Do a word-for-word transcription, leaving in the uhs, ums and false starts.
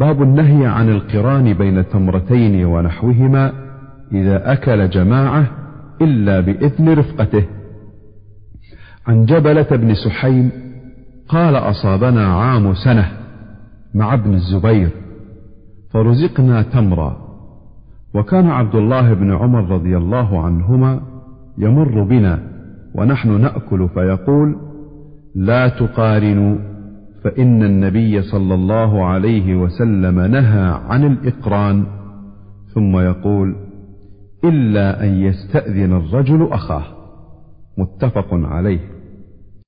باب النهي عن القران بين تمرتين ونحوهما إذا أكل جماعة إلا بإذن رفقته. عن جبلة بن سحيم قال أصابنا عام سنة مع ابن الزبير فرزقنا تمرا، وكان عبد الله بن عمر رضي الله عنهما يمر بنا ونحن نأكل فيقول: لا تقارنوا، فإن النبي صلى الله عليه وسلم نهى عن الإقران، ثم يقول: إلا أن يستأذن الرجل أخاه. متفق عليه.